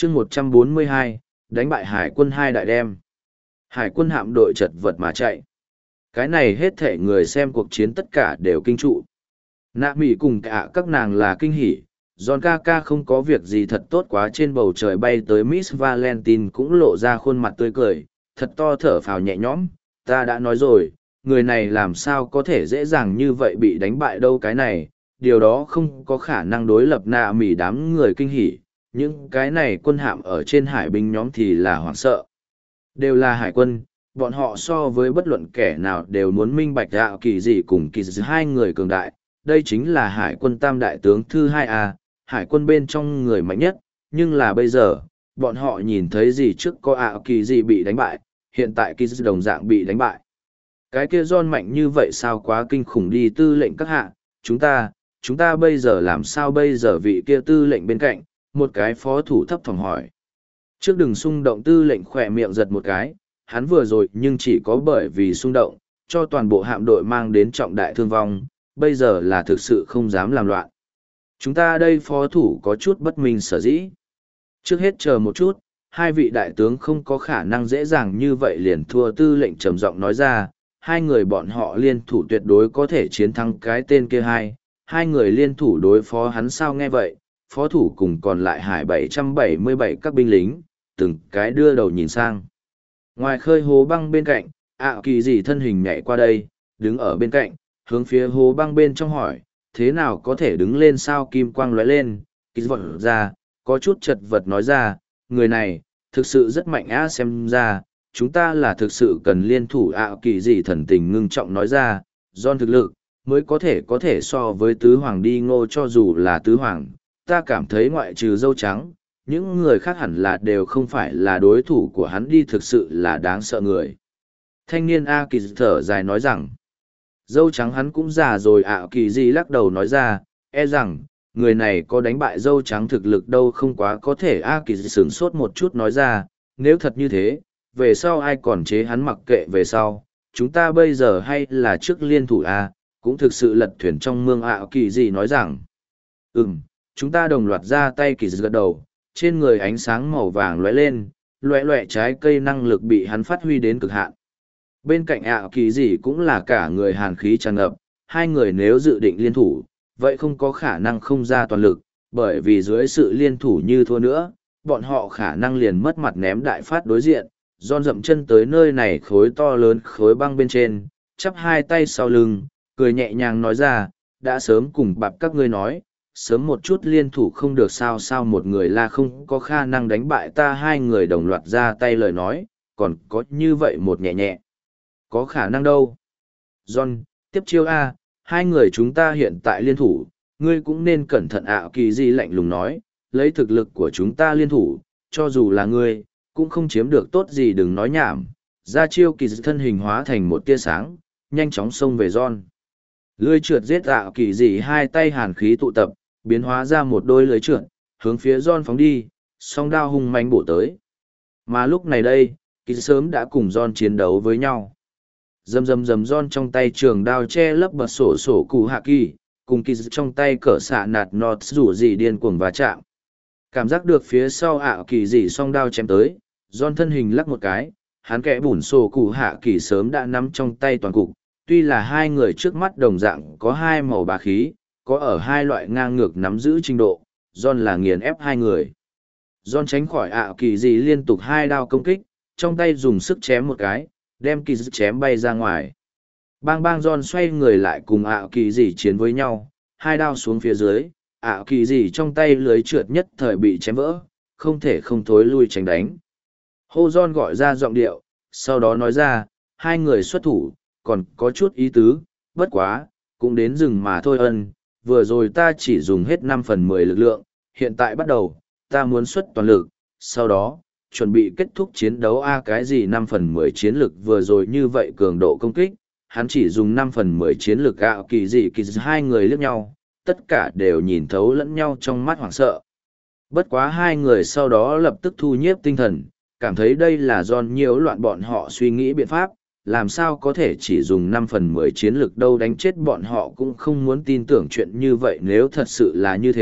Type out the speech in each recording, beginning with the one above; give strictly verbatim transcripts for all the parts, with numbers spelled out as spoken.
chương một trăm bốn mươi hai, đánh bại hải quân hai đại đem. Hải quân hạm đội chật vật mà chạy. Cái này hết thể người xem cuộc chiến tất cả đều kinh trụ. Nạ mỉ cùng cả các nàng là kinh hỉ. John ca ca không có việc gì thật tốt quá, trên bầu trời bay tới Miss Valentine cũng lộ ra khuôn mặt tươi cười, thật to thở phào nhẹ nhõm. Ta đã nói rồi, người này làm sao có thể dễ dàng như vậy bị đánh bại đâu, cái này, điều đó không có khả năng. Đối lập nạ mỉ đám người kinh hỉ, những cái này quân hạm ở trên hải binh nhóm thì là hoảng sợ. Đều là hải quân, bọn họ so với bất luận kẻ nào đều muốn minh bạch đạo kỳ dị cùng kỳ dị hai người cường đại. Đây chính là hải quân tam đại tướng thứ hai a, hải quân bên trong người mạnh nhất, nhưng là bây giờ, bọn họ nhìn thấy gì trước có ảo kỳ dị bị đánh bại, hiện tại kỳ dị đồng dạng bị đánh bại. Cái kia John mạnh như vậy sao, quá kinh khủng đi. Tư lệnh các hạ, chúng ta, chúng ta bây giờ làm sao bây giờ? Vị kia tư lệnh bên cạnh, một cái phó thủ thấp thỏm hỏi. Trước đừng xung động, tư lệnh khỏe miệng giật một cái, hắn vừa rồi nhưng chỉ có bởi vì xung động, cho toàn bộ hạm đội mang đến trọng đại thương vong, bây giờ là thực sự không dám làm loạn. Chúng ta đây phó thủ có chút bất minh sở dĩ. Trước hết chờ một chút, hai vị đại tướng không có khả năng dễ dàng như vậy liền thua. Tư lệnh trầm giọng nói ra, hai người bọn họ liên thủ tuyệt đối có thể chiến thắng cái tên kia. Hai, hai người liên thủ đối phó hắn sao? Nghe vậy, phó thủ cùng còn lại hải bảy trăm bảy mươi bảy các binh lính, từng cái đưa đầu nhìn sang. Ngoài khơi hố băng bên cạnh, ạ kỳ dị thân hình nhảy qua đây, đứng ở bên cạnh, hướng phía hố băng bên trong hỏi, thế nào có thể đứng lên sao? Kim quang lóe lên, kỳ vọt ra, có chút chật vật nói ra, người này, thực sự rất mạnh á, xem ra, chúng ta là thực sự cần liên thủ. ạ kỳ dị thần tình ngưng trọng nói ra, John thực lực, mới có thể có thể so với tứ hoàng đi. Ngô, cho dù là tứ hoàng, ta cảm thấy ngoại trừ dâu trắng, những người khác hẳn là đều không phải là đối thủ của hắn đi, thực sự là đáng sợ người. Thanh niên A Kỳ thở dài nói rằng, dâu trắng hắn cũng già rồi. ạ Kỳ gì lắc đầu nói ra, e rằng, người này có đánh bại dâu trắng thực lực đâu không quá có thể. A Kỳ sửng sốt một chút nói ra, nếu thật như thế, về sau ai còn chế hắn mặc kệ về sau, chúng ta bây giờ hay là trước liên thủ A, cũng thực sự lật thuyền trong mương. ạ Kỳ gì nói rằng, ừm, chúng ta đồng loạt ra tay. Kỳ gật đầu, trên người ánh sáng màu vàng lóe lên, loẹ loẹ trái cây năng lực bị hắn phát huy đến cực hạn. Bên cạnh ạ kỳ gì cũng là cả người hàn khí tràn ngập, hai người nếu dự định liên thủ, vậy không có khả năng không ra toàn lực, bởi vì dưới sự liên thủ như thua nữa, bọn họ khả năng liền mất mặt ném đại phát đối diện. John dậm chân tới nơi này khối to lớn khối băng bên trên, chắp hai tay sau lưng, cười nhẹ nhàng nói ra, đã sớm cùng bạp các ngươi nói, sớm một chút liên thủ không được sao? Sao một người là không có khả năng đánh bại ta? Hai người đồng loạt ra tay lời nói, còn có như vậy một nhẹ nhẹ. Có khả năng đâu. John, tiếp chiêu A, hai người chúng ta hiện tại liên thủ, ngươi cũng nên cẩn thận. ạ kỳ di lạnh lùng nói, lấy thực lực của chúng ta liên thủ, cho dù là ngươi, cũng không chiếm được tốt gì. Đừng nói nhảm. Ra chiêu. Kỳ di thân hình hóa thành một tia sáng, nhanh chóng xông về John. Lưới trượt giết. ạ kỳ di hai tay hàn khí tụ tập, biến hóa ra một đôi lưới trượt, hướng phía John phóng đi, song đao hung manh bổ tới. Mà lúc này đây, Kỳ sớm đã cùng John chiến đấu với nhau. Dầm dầm dầm, John trong tay trường đao che lấp bật sổ sổ cụ hạ kỳ, cùng Kỳ trong tay cỡ xạ nạt nọt rủ gì điên cuồng va chạm. Cảm giác được phía sau ạ kỳ gì song đao chém tới, John thân hình lắc một cái, hắn kẽ bùn sổ cụ hạ kỳ sớm đã nắm trong tay toàn cục. Tuy là hai người trước mắt đồng dạng có hai màu bá khí, có ở hai loại ngang ngược nắm giữ trình độ, John là nghiền ép hai người. John tránh khỏi ạ kỳ gì liên tục hai đao công kích, trong tay dùng sức chém một cái, đem kỳ chém bay ra ngoài. Bang bang, John xoay người lại cùng ạ kỳ gì chiến với nhau, hai đao xuống phía dưới, ạ kỳ gì trong tay lưới trượt nhất thời bị chém vỡ, không thể không thối lui tránh đánh. Hô, John gọi ra giọng điệu, sau đó nói ra, hai người xuất thủ, còn có chút ý tứ, bất quá, cũng đến rừng mà thôi. Ân, vừa rồi ta chỉ dùng hết năm phần mười lực lượng, hiện tại bắt đầu, ta muốn xuất toàn lực, sau đó, chuẩn bị kết thúc chiến đấu. A, cái gì năm phần mười chiến lực? Vừa rồi như vậy cường độ công kích, hắn chỉ dùng năm phần mười chiến lực. ạ kỳ gì kỳ dị hai người liếc nhau, tất cả đều nhìn thấu lẫn nhau trong mắt hoảng sợ. Bất quá hai người sau đó lập tức thu nhiếp tinh thần, cảm thấy đây là John nhiễu loạn bọn họ suy nghĩ biện pháp, làm sao có thể chỉ dùng năm phần mười chiến lực đâu, đánh chết bọn họ cũng không muốn tin tưởng chuyện như vậy. Nếu thật sự là như thế,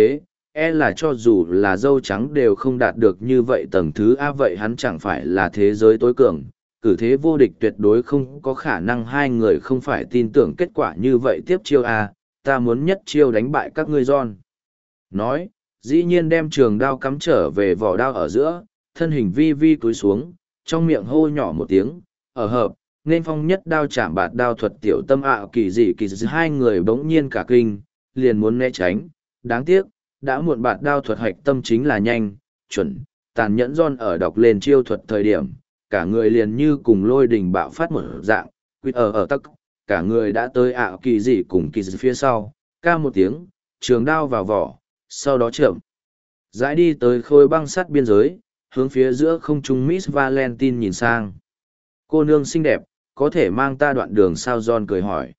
e là cho dù là dâu trắng đều không đạt được như vậy tầng thứ A vậy hắn chẳng phải là thế giới tối cường, cử thế vô địch tuyệt đối không có khả năng hai người không phải tin tưởng kết quả như vậy tiếp chiêu A, ta muốn nhất chiêu đánh bại các ngươi John. Nói, dĩ nhiên đem trường đao cắm trở về vỏ đao ở giữa, thân hình vi vi cúi xuống, trong miệng hô nhỏ một tiếng, ở hợp, nên phong nhất đao chạm bạt đao thuật tiểu tâm ạ kỳ dị kỳ dị hai người bỗng nhiên cả kinh, liền muốn né tránh, đáng tiếc, đã muộn bạt đao thuật hạch tâm chính là nhanh, chuẩn, tàn nhẫn John ở đọc lên chiêu thuật thời điểm, cả người liền như cùng lôi đình bạo phát một dạng, quýt ở ở tắc, cả người đã tới ạ kỳ dị cùng kỳ dị phía sau, ca một tiếng, trường đao vào vỏ, sau đó chậm rãi đi tới khối băng sắt biên giới, hướng phía giữa không trung Miss Valentine nhìn sang. Cô nương xinh đẹp, có thể mang ta đoạn đường sao John cười hỏi.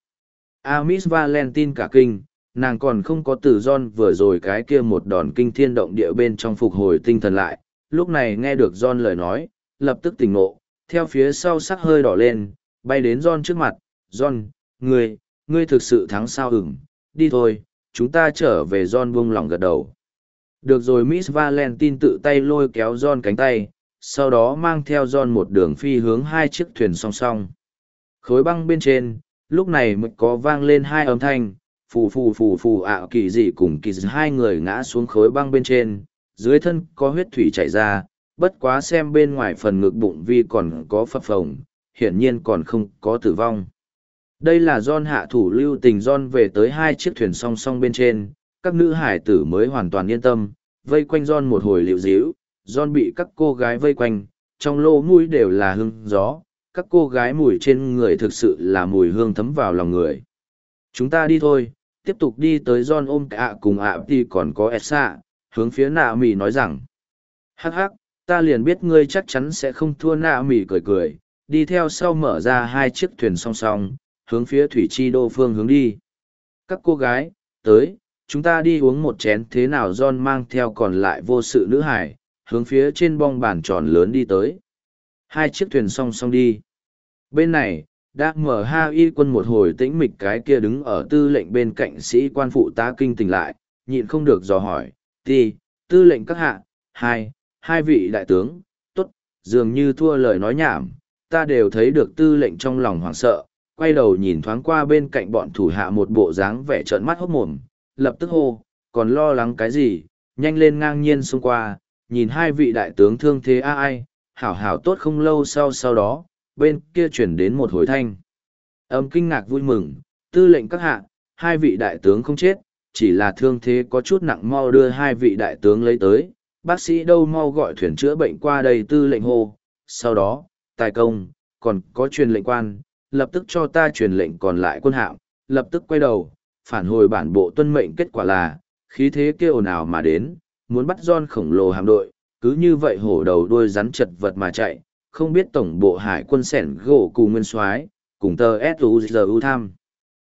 A Miss Valentine cả kinh, nàng còn không có từ John vừa rồi cái kia một đòn kinh thiên động địa bên trong phục hồi tinh thần lại, lúc này nghe được John lời nói, lập tức tỉnh ngộ, theo phía sau sắc hơi đỏ lên, bay đến John trước mặt, John, ngươi, ngươi thực sự thắng sao ửng, đi thôi, chúng ta trở về John buông lỏng gật đầu. Được rồi Miss Valentine tự tay lôi kéo John cánh tay, sau đó mang theo John một đường phi hướng hai chiếc thuyền song song. Khối băng bên trên, lúc này mới có vang lên hai âm thanh, phù phù phù phù ạ kỳ dị cùng kỳ dị hai người ngã xuống khối băng bên trên, dưới thân có huyết thủy chảy ra, bất quá xem bên ngoài phần ngực bụng vi còn có phập phồng, hiển nhiên còn không có tử vong. Đây là John hạ thủ lưu tình John về tới hai chiếc thuyền song song bên trên, các nữ hải tử mới hoàn toàn yên tâm, vây quanh John một hồi liệu díu, John bị các cô gái vây quanh, trong lỗ mũi đều là hương gió, các cô gái mùi trên người thực sự là mùi hương thấm vào lòng người. Chúng ta đi thôi, tiếp tục đi tới John ôm cả cùng ạ thì còn có Elsa, hướng phía nạ mì nói rằng, hắc hắc, ta liền biết ngươi chắc chắn sẽ không thua nạ mì cười cười, đi theo sau mở ra hai chiếc thuyền song song, hướng phía thủy chi đô phương hướng đi. Các cô gái, tới, chúng ta đi uống một chén thế nào John mang theo còn lại vô sự nữ hải, hướng phía trên bong bàn tròn lớn đi tới. Hai chiếc thuyền song song đi. Bên này, đã mở ha y quân một hồi tĩnh mịch cái kia đứng ở tư lệnh bên cạnh sĩ quan phụ tá kinh tỉnh lại, nhịn không được dò hỏi, ti, tư lệnh các hạ, hai, hai vị đại tướng, tốt, dường như thua lời nói nhảm, ta đều thấy được tư lệnh trong lòng hoảng sợ, quay đầu nhìn thoáng qua bên cạnh bọn thủ hạ một bộ dáng vẻ trợn mắt hốt mồm, lập tức hô, còn lo lắng cái gì, nhanh lên ngang nhiên xông qua, nhìn hai vị đại tướng thương thế a ai, hảo hảo tốt không lâu sau sau đó, bên kia chuyển đến một hồi thanh. Âm kinh ngạc vui mừng, tư lệnh các hạ, hai vị đại tướng không chết, chỉ là thương thế có chút nặng mau đưa hai vị đại tướng lấy tới, bác sĩ đâu mau gọi thuyền chữa bệnh qua đây tư lệnh hô, sau đó, tài công, còn có truyền lệnh quan, lập tức cho ta truyền lệnh còn lại quân hạm, lập tức quay đầu, phản hồi bản bộ tuân mệnh kết quả là, khí thế kia ồn ào mà đến, muốn bắt John khổng lồ hạm đội, cứ như vậy hổ đầu đuôi rắn chật vật mà chạy, không biết tổng bộ hải quân sẻn gỗ cùng nguyên soái cùng tờ suzu tham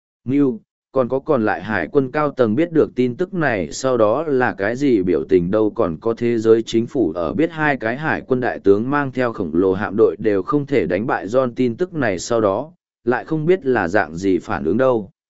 mưu còn có còn lại hải quân cao tầng biết được tin tức này sau đó là cái gì biểu tình đâu còn có thế giới chính phủ ở biết hai cái hải quân đại tướng mang theo khổng lồ hạm đội đều không thể đánh bại John tin tức này sau đó lại không biết là dạng gì phản ứng đâu.